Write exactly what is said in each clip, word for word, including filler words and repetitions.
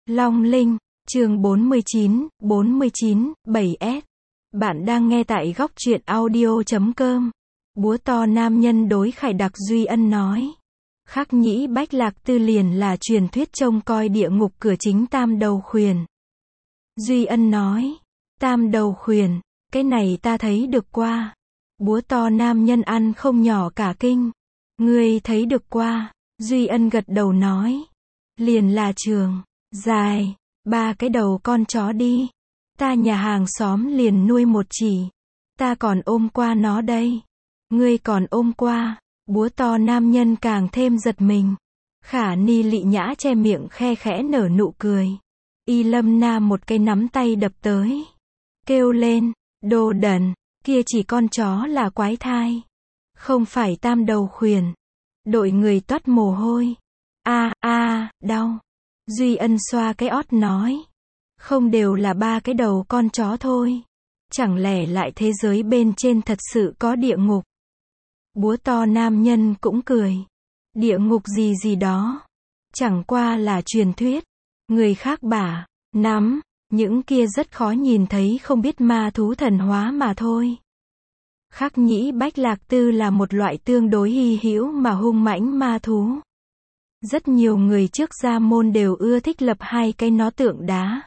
Long Linh, chương bốn mươi chín, bốn mươi chín, bảy S. Bạn đang nghe tại góc truyện audio chấm com. Búa to nam nhân đối Khải Đặc Duy Ân nói. Khắc nhĩ bách lạc tư liền là truyền thuyết trông coi địa ngục cửa chính tam đầu khuyền. Duy Ân nói. Tam đầu khuyền, cái này ta thấy được qua. Búa to nam nhân ăn không nhỏ cả kinh. Ngươi thấy được qua. Duy Ân gật đầu nói. Liền là trường, dài, ba cái đầu con chó đi. Ta nhà hàng xóm liền nuôi một chỉ. Ta còn ôm qua nó đây. Ngươi còn ôm qua. Búa to nam nhân càng thêm giật mình. Khả Ni lị nhã che miệng khe khẽ nở nụ cười. Y Lâm Na một cái nắm tay đập tới. Kêu lên, đồ đần, kia chỉ con chó là quái thai. Không phải tam đầu khuyền. Đội người toát mồ hôi. A a, đau. Duy Ân xoa cái ót nói. Không đều là ba cái đầu con chó thôi. Chẳng lẽ lại thế giới bên trên thật sự có địa ngục? Búa to nam nhân cũng cười. Địa ngục gì gì đó. Chẳng qua là truyền thuyết. Người khác bả, nắm, những kia rất khó nhìn thấy không biết ma thú thần hóa mà thôi. Khắc nhĩ bách lạc tư là một loại tương đối hy hữu mà hung mãnh ma thú. Rất nhiều người trước gia môn đều ưa thích lập hai cái nó tượng đá.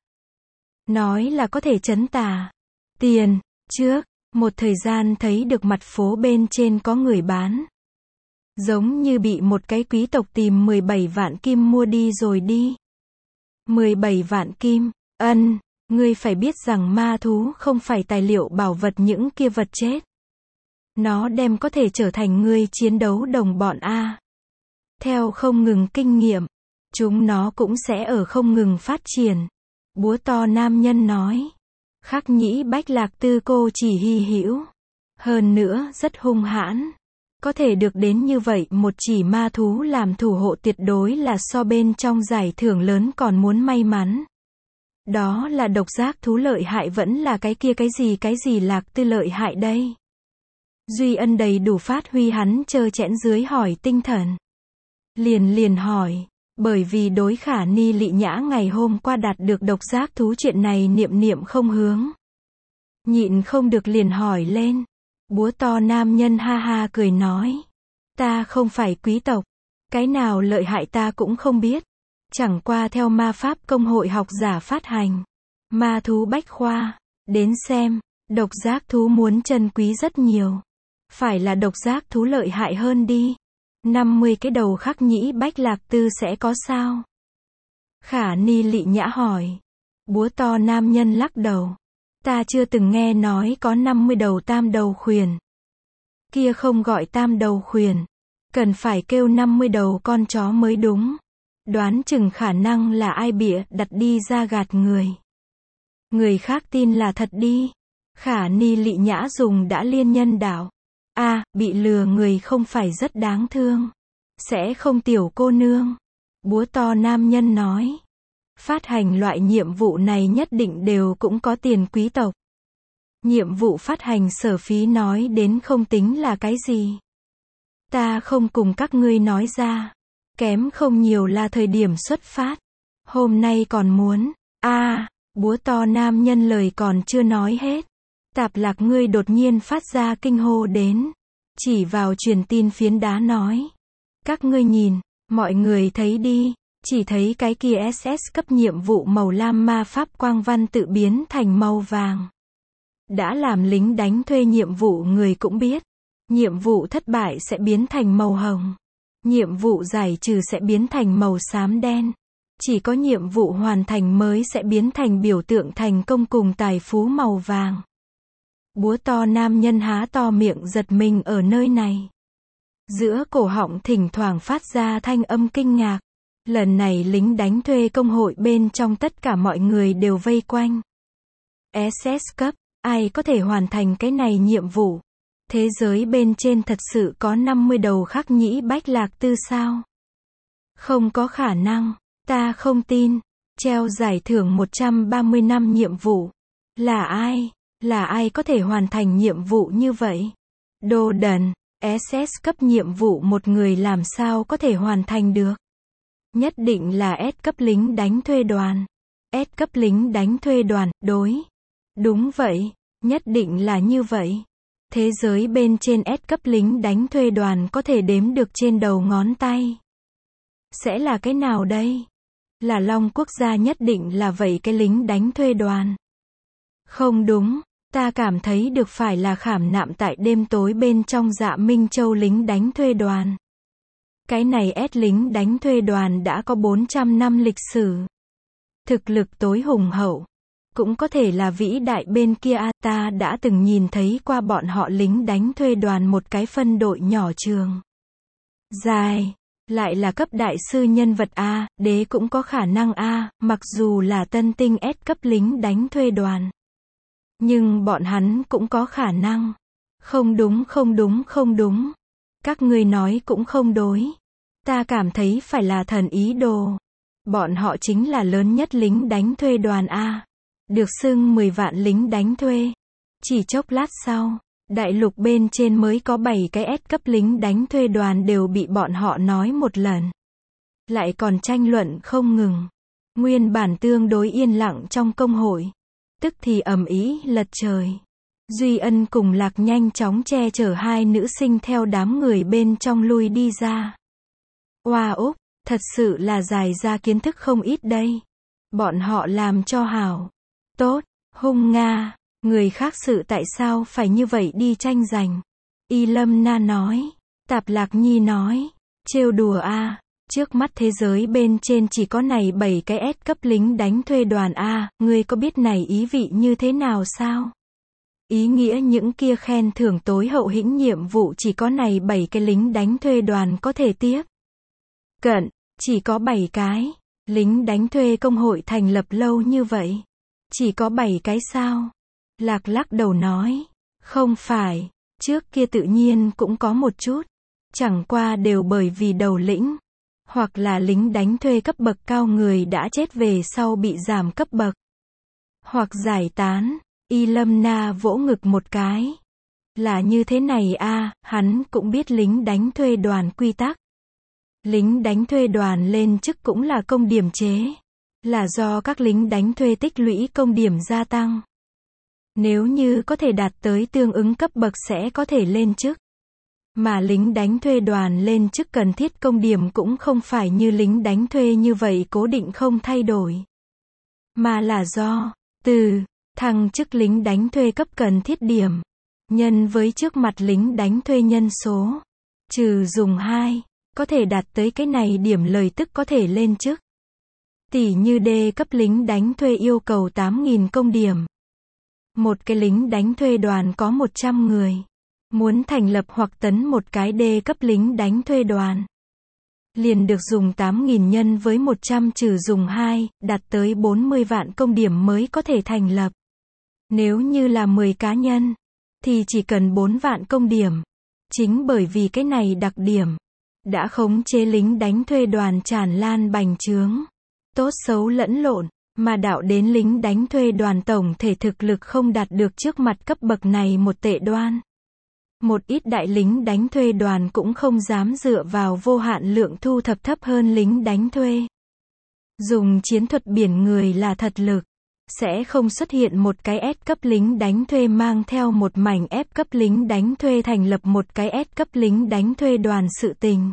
Nói là có thể trấn tà. Tiền, trước, một thời gian thấy được mặt phố bên trên có người bán. Giống như bị một cái quý tộc tìm mười bảy vạn kim mua đi rồi đi. mười bảy vạn kim, ân, ngươi phải biết rằng ma thú không phải tài liệu bảo vật những kia vật chết. Nó đem có thể trở thành ngươi chiến đấu đồng bọn A. Theo không ngừng kinh nghiệm, chúng nó cũng sẽ ở không ngừng phát triển. Búa to nam nhân nói. Khắc nhĩ bách lạc tư cô chỉ hy hữu. Hơn nữa rất hung hãn. Có thể được đến như vậy một chỉ ma thú làm thủ hộ tuyệt đối là so bên trong giải thưởng lớn còn muốn may mắn. Đó là độc giác thú lợi hại vẫn là cái kia cái gì cái gì lạc tư lợi hại đây. Duy Ân đầy đủ phát huy hắn trơ chẽn dưới hỏi tinh thần. Liền liền hỏi, bởi vì đối Khả Ni lị nhã ngày hôm qua đạt được độc giác thú chuyện này niệm niệm không hướng. Nhịn không được liền hỏi lên. Búa to nam nhân ha ha cười nói. Ta không phải quý tộc. Cái nào lợi hại ta cũng không biết. Chẳng qua theo ma pháp công hội học giả phát hành. Ma thú bách khoa. Đến xem, độc giác thú muốn trân quý rất nhiều. Phải là độc giác thú lợi hại hơn đi. năm mươi cái đầu khắc nhĩ bách lạc tư sẽ có sao? Khả Ni lị nhã hỏi. Búa to nam nhân lắc đầu. Ta chưa từng nghe nói có năm mươi đầu tam đầu khuyền. Kia không gọi tam đầu khuyền. Cần phải kêu năm mươi đầu con chó mới đúng. Đoán chừng khả năng là ai bịa đặt đi ra gạt người. Người khác tin là thật đi. Khả Ni lị nhã dùng đã liên nhân đạo. A, à, bị lừa người không phải rất đáng thương. Sẽ không tiểu cô nương. Búa to nam nhân nói. Phát hành loại nhiệm vụ này nhất định đều cũng có tiền quý tộc. Nhiệm vụ phát hành sở phí nói đến không tính là cái gì. Ta không cùng các ngươi nói ra. Kém không nhiều là thời điểm xuất phát. Hôm nay còn muốn. A, à, búa to nam nhân lời còn chưa nói hết. Tạp lạc ngươi đột nhiên phát ra kinh hô đến. Chỉ vào truyền tin phiến đá nói. Các ngươi nhìn, mọi người thấy đi. Chỉ thấy cái kia ét ét cấp nhiệm vụ màu lam ma pháp quang văn tự biến thành màu vàng. Đã làm lính đánh thuê nhiệm vụ người cũng biết. Nhiệm vụ thất bại sẽ biến thành màu hồng. Nhiệm vụ giải trừ sẽ biến thành màu xám đen. Chỉ có nhiệm vụ hoàn thành mới sẽ biến thành biểu tượng thành công cùng tài phú màu vàng. Búa to nam nhân há to miệng giật mình ở nơi này. Giữa cổ họng thỉnh thoảng phát ra thanh âm kinh ngạc. Lần này lính đánh thuê công hội bên trong tất cả mọi người đều vây quanh. ét ét cấp, ai có thể hoàn thành cái này nhiệm vụ? Thế giới bên trên thật sự có năm mươi đầu khắc nhĩ bách lạc tư sao? Không có khả năng, ta không tin. Treo giải thưởng một trăm ba mươi năm nhiệm vụ. Là ai? Là ai có thể hoàn thành nhiệm vụ như vậy? Đồ đần, ét ét cấp nhiệm vụ một người làm sao có thể hoàn thành được? Nhất định là S cấp lính đánh thuê đoàn. S cấp lính đánh thuê đoàn, đối. Đúng vậy, nhất định là như vậy. Thế giới bên trên S cấp lính đánh thuê đoàn có thể đếm được trên đầu ngón tay. Sẽ là cái nào đây? Là Long quốc gia nhất định là vậy cái lính đánh thuê đoàn. Không đúng, ta cảm thấy được phải là khảm nạm tại đêm tối bên trong Dạ Minh Châu lính đánh thuê đoàn. Cái này S lính đánh thuê đoàn đã có bốn trăm năm lịch sử. Thực lực tối hùng hậu. Cũng có thể là vĩ đại bên kia a, ta đã từng nhìn thấy qua bọn họ lính đánh thuê đoàn một cái phân đội nhỏ trường. Dài, lại là cấp đại sư nhân vật A, đế cũng có khả năng A, mặc dù là tân tinh S cấp lính đánh thuê đoàn. Nhưng bọn hắn cũng có khả năng. Không đúng không đúng không đúng. Các ngươi nói cũng không đối. Ta cảm thấy phải là thần ý đồ. Bọn họ chính là lớn nhất lính đánh thuê đoàn A. Được xưng mười vạn lính đánh thuê. Chỉ chốc lát sau, đại lục bên trên mới có bảy cái S cấp lính đánh thuê đoàn đều bị bọn họ nói một lần. Lại còn tranh luận không ngừng. Nguyên bản tương đối yên lặng trong công hội. Tức thì ầm ĩ lật trời. Duy Ân cùng Lạc nhanh chóng che chở hai nữ sinh theo đám người bên trong lui đi ra. Oa Úc, thật sự là dài ra kiến thức không ít đây. Bọn họ làm cho hảo. Tốt, hung Nga, người khác sự tại sao phải như vậy đi tranh giành. Y Lâm Na nói. Tạp Lạc Nhi nói. Trêu đùa a, trước mắt thế giới bên trên chỉ có này bảy cái S cấp lính đánh thuê đoàn A, ngươi có biết này ý vị như thế nào sao? Ý nghĩa những kia khen thưởng tối hậu hĩnh nhiệm vụ chỉ có này bảy cái lính đánh thuê đoàn có thể tiếp. Cận, chỉ có bảy cái. Lính đánh thuê công hội thành lập lâu như vậy. Chỉ có bảy cái sao? Lạc lắc đầu nói. Không phải, trước kia tự nhiên cũng có một chút. Chẳng qua đều bởi vì đầu lĩnh. Hoặc là lính đánh thuê cấp bậc cao người đã chết về sau bị giảm cấp bậc. Hoặc giải tán. Y Lâm Na vỗ ngực một cái. Là như thế này a, hắn cũng biết lính đánh thuê đoàn quy tắc. Lính đánh thuê đoàn lên chức cũng là công điểm chế. Là do các lính đánh thuê tích lũy công điểm gia tăng. Nếu như có thể đạt tới tương ứng cấp bậc sẽ có thể lên chức. Mà lính đánh thuê đoàn lên chức cần thiết công điểm cũng không phải như lính đánh thuê như vậy cố định không thay đổi. Mà là do, từ, thăng chức lính đánh thuê cấp cần thiết điểm. Nhân với trước mặt lính đánh thuê nhân số. Trừ dùng hai. Có thể đạt tới cái này điểm lời tức có thể lên chức. Tỷ như D cấp lính đánh thuê yêu cầu tám nghìn công điểm. Một cái lính đánh thuê đoàn có một trăm người. Muốn thành lập hoặc tấn một cái D cấp lính đánh thuê đoàn. Liền được dùng tám nghìn nhân với một trăm trừ dùng hai, đạt tới bốn mươi vạn công điểm mới có thể thành lập. Nếu như là mười cá nhân, thì chỉ cần bốn vạn công điểm. Chính bởi vì cái này đặc điểm, đã khống chế lính đánh thuê đoàn tràn lan bành trướng. Tốt xấu lẫn lộn, mà đạo đến lính đánh thuê đoàn tổng thể thực lực không đạt được trước mặt cấp bậc này một tệ đoan. Một ít đại lính đánh thuê đoàn cũng không dám dựa vào vô hạn lượng thu thập thấp hơn lính đánh thuê. Dùng chiến thuật biển người là thật lực. Sẽ không xuất hiện một cái S cấp lính đánh thuê mang theo một mảnh F cấp lính đánh thuê thành lập một cái S cấp lính đánh thuê đoàn sự tình.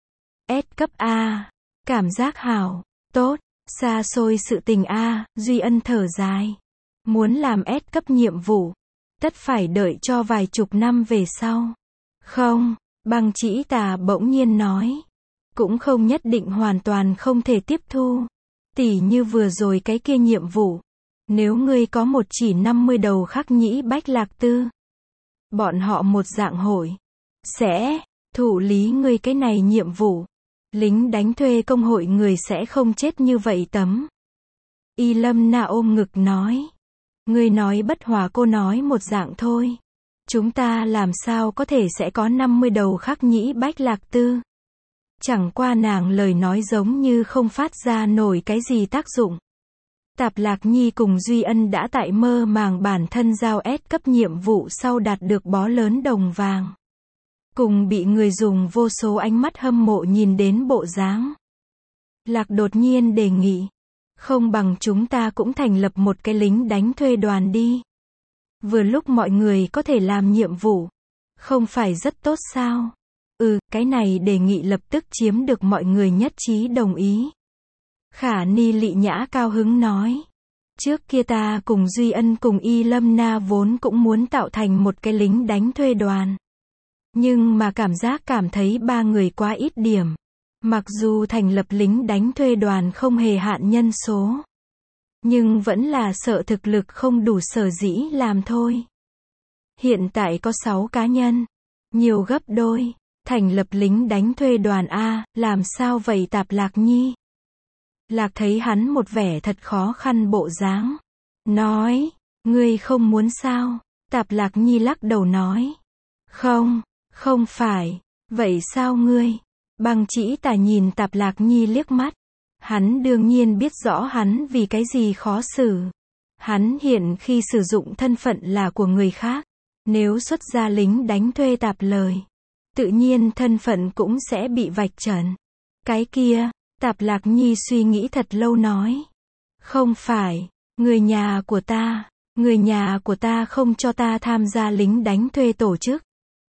S cấp A. Cảm giác hảo. Tốt. Xa xôi sự tình A. Duy Ân thở dài. Muốn làm S cấp nhiệm vụ. Tất phải đợi cho vài chục năm về sau. Không. Băng Chỉ Tà bỗng nhiên nói. Cũng không nhất định hoàn toàn không thể tiếp thu. Tỉ như vừa rồi cái kia nhiệm vụ. Nếu ngươi có một chỉ năm mươi đầu khắc nhĩ bách lạc tư. Bọn họ một dạng hội. Sẽ thụ lý ngươi cái này nhiệm vụ. Lính đánh thuê công hội người sẽ không chết như vậy tấm. Y Lâm Na ôm ngực nói. Ngươi nói bất hòa cô nói một dạng thôi. Chúng ta làm sao có thể sẽ có năm mươi đầu khắc nhĩ bách lạc tư. Chẳng qua nàng lời nói giống như không phát ra nổi cái gì tác dụng. Tạp Lạc Nhi cùng Duy Ân đã tại mơ màng bản thân giao S cấp nhiệm vụ sau đạt được bó lớn đồng vàng. Cùng bị người dùng vô số ánh mắt hâm mộ nhìn đến bộ dáng. Lạc đột nhiên đề nghị. Không bằng chúng ta cũng thành lập một cái lính đánh thuê đoàn đi. Vừa lúc mọi người có thể làm nhiệm vụ. Không phải rất tốt sao? Ừ, cái này đề nghị lập tức chiếm được mọi người nhất trí đồng ý. Khả Ni Lị Nhã cao hứng nói. Trước kia ta cùng Duy Ân cùng Y Lâm Na vốn cũng muốn tạo thành một cái lính đánh thuê đoàn. Nhưng mà cảm giác cảm thấy ba người quá ít điểm. Mặc dù thành lập lính đánh thuê đoàn không hề hạn nhân số. Nhưng vẫn là sợ thực lực không đủ sở dĩ làm thôi. Hiện tại có sáu cá nhân. Nhiều gấp đôi. Thành lập lính đánh thuê đoàn A, làm sao vậy Tạp Lạc Nhi? Lạc thấy hắn một vẻ thật khó khăn bộ dáng. Nói, ngươi không muốn sao? Tạp Lạc Nhi lắc đầu nói. Không, không phải. Vậy sao ngươi? Băng Chỉ Tà nhìn Tạp Lạc Nhi liếc mắt. Hắn đương nhiên biết rõ hắn vì cái gì khó xử. Hắn hiện khi sử dụng thân phận là của người khác. Nếu xuất ra lính đánh thuê tạp lời. Tự nhiên thân phận cũng sẽ bị vạch trần. Cái kia, Tạp Lạc Nhi suy nghĩ thật lâu nói. Không phải, người nhà của ta, người nhà của ta không cho ta tham gia lính đánh thuê tổ chức.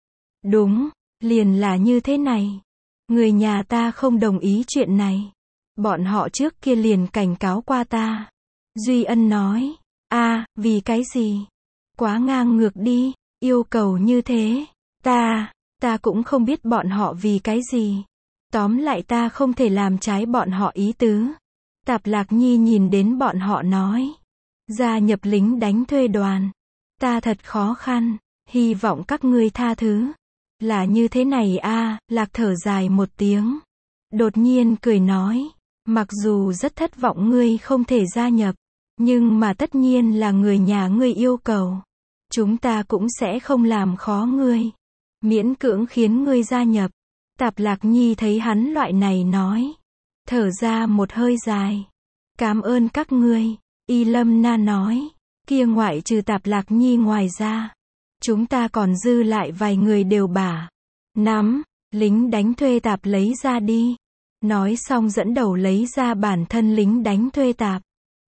Đúng, liền là như thế này. Người nhà ta không đồng ý chuyện này. Bọn họ trước kia liền cảnh cáo qua ta. Duy Ân nói. A, vì cái gì? Quá ngang ngược đi, yêu cầu như thế. Ta, ta cũng không biết bọn họ vì cái gì. Tóm lại ta không thể làm trái bọn họ ý tứ. Tạp Lạc Nhi nhìn đến bọn họ nói. Gia nhập lính đánh thuê đoàn. Ta thật khó khăn, hy vọng các ngươi tha thứ. Là như thế này a, Lạc thở dài một tiếng. Đột nhiên cười nói. Mặc dù rất thất vọng ngươi không thể gia nhập. Nhưng mà tất nhiên là người nhà ngươi yêu cầu. Chúng ta cũng sẽ không làm khó ngươi. Miễn cưỡng khiến ngươi gia nhập. Tạp Lạc Nhi thấy hắn loại này nói. Thở ra một hơi dài. Cảm ơn các ngươi. Y Lâm Na nói. Kia ngoại trừ Tạp Lạc Nhi ngoài ra. Chúng ta còn dư lại vài người đều bả. Nắm, lính đánh thuê tạp lấy ra đi. Nói xong dẫn đầu lấy ra bản thân lính đánh thuê tạp.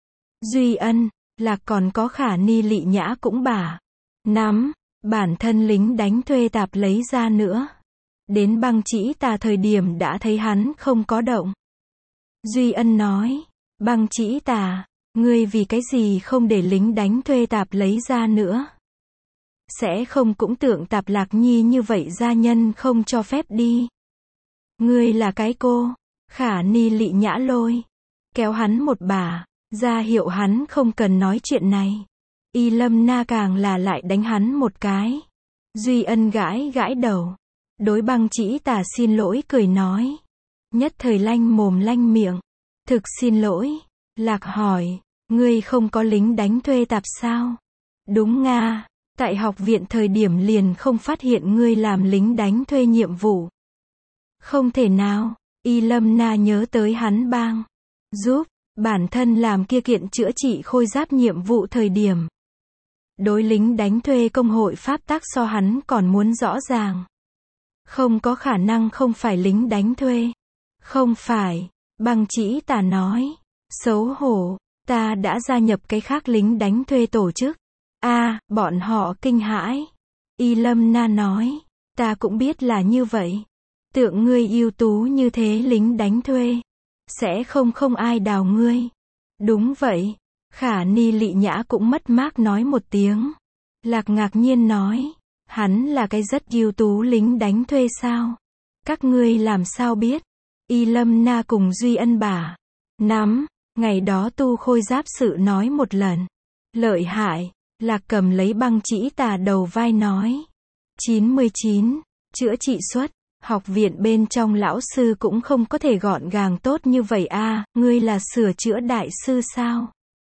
Duy Ân, Lạc còn có Khả Ni Lị Nhã cũng bả. Nắm, bản thân lính đánh thuê tạp lấy ra nữa. Đến Băng Chỉ Tà thời điểm đã thấy hắn không có động. Duy Ân nói. Băng Chỉ Tà, ngươi vì cái gì không để lính đánh thuê tạp lấy ra nữa? Sẽ không cũng tưởng Tạp Lạc Nhi như vậy gia nhân không cho phép đi. Ngươi là cái cô. Khả Ni Lị Nhã lôi. Kéo hắn một bà. Ra hiệu hắn không cần nói chuyện này. Y Lâm Na càng là lại đánh hắn một cái. Duy Ân gãi gãi đầu. Đối Băng Chỉ Tà xin lỗi cười nói. Nhất thời lanh mồm lanh miệng. Thực xin lỗi. Lạc hỏi. Ngươi không có lính đánh thuê tạp sao? Đúng nga. Tại học viện thời điểm liền không phát hiện ngươi làm lính đánh thuê nhiệm vụ. Không thể nào. Y Lâm Na nhớ tới hắn bang. Giúp. Bản thân làm kia kiện chữa trị khôi giáp nhiệm vụ thời điểm. Đối lính đánh thuê công hội pháp tắc so hắn còn muốn rõ ràng. Không có khả năng không phải lính đánh thuê. Không phải. Băng Chỉ Tà nói. Xấu hổ. Ta đã gia nhập cái khác lính đánh thuê tổ chức. A, à, bọn họ kinh hãi. Y Lâm Na nói. Ta cũng biết là như vậy. Tượng ngươi ưu tú như thế lính đánh thuê. Sẽ không không ai đào ngươi. Đúng vậy. Khả Ni Lị Nhã cũng mất mát nói một tiếng. Lạc ngạc nhiên nói. Hắn là cái rất ưu tú lính đánh thuê sao? Các ngươi làm sao biết? Y Lâm Na cùng Duy Ân bả. Nắm. Ngày đó tu khôi giáp sự nói một lần. Lợi hại. Lạc cầm lấy Băng Chỉ Tà đầu vai nói. chín mươi chín. Chữa trị xuất. Học viện bên trong lão sư cũng không có thể gọn gàng tốt như vậy a, à, ngươi là sửa chữa đại sư sao?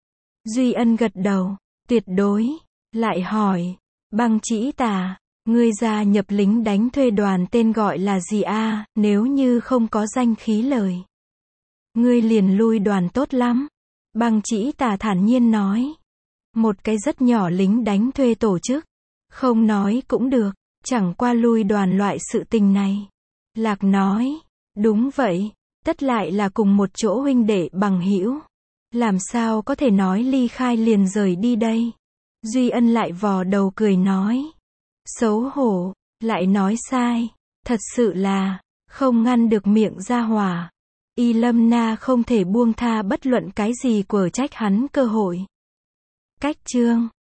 Duy Ân gật đầu. Tuyệt đối. Lại hỏi. Băng Chỉ Tà. Ngươi gia nhập lính đánh thuê đoàn tên gọi là gì a, à, nếu như không có danh khí lời. Ngươi liền lui đoàn tốt lắm. Băng Chỉ Tà thản nhiên nói. Một cái rất nhỏ lính đánh thuê tổ chức. Không nói cũng được. Chẳng qua lui đoàn loại sự tình này. Lạc nói. Đúng vậy. Tất lại là cùng một chỗ huynh đệ bằng hữu. Làm sao có thể nói ly khai liền rời đi đây? Duy Ân lại vò đầu cười nói. Xấu hổ, lại nói sai. Thật sự là, không ngăn được miệng ra hỏa. Y Lâm Na không thể buông tha bất luận cái gì của trách hắn cơ hội. Cách chương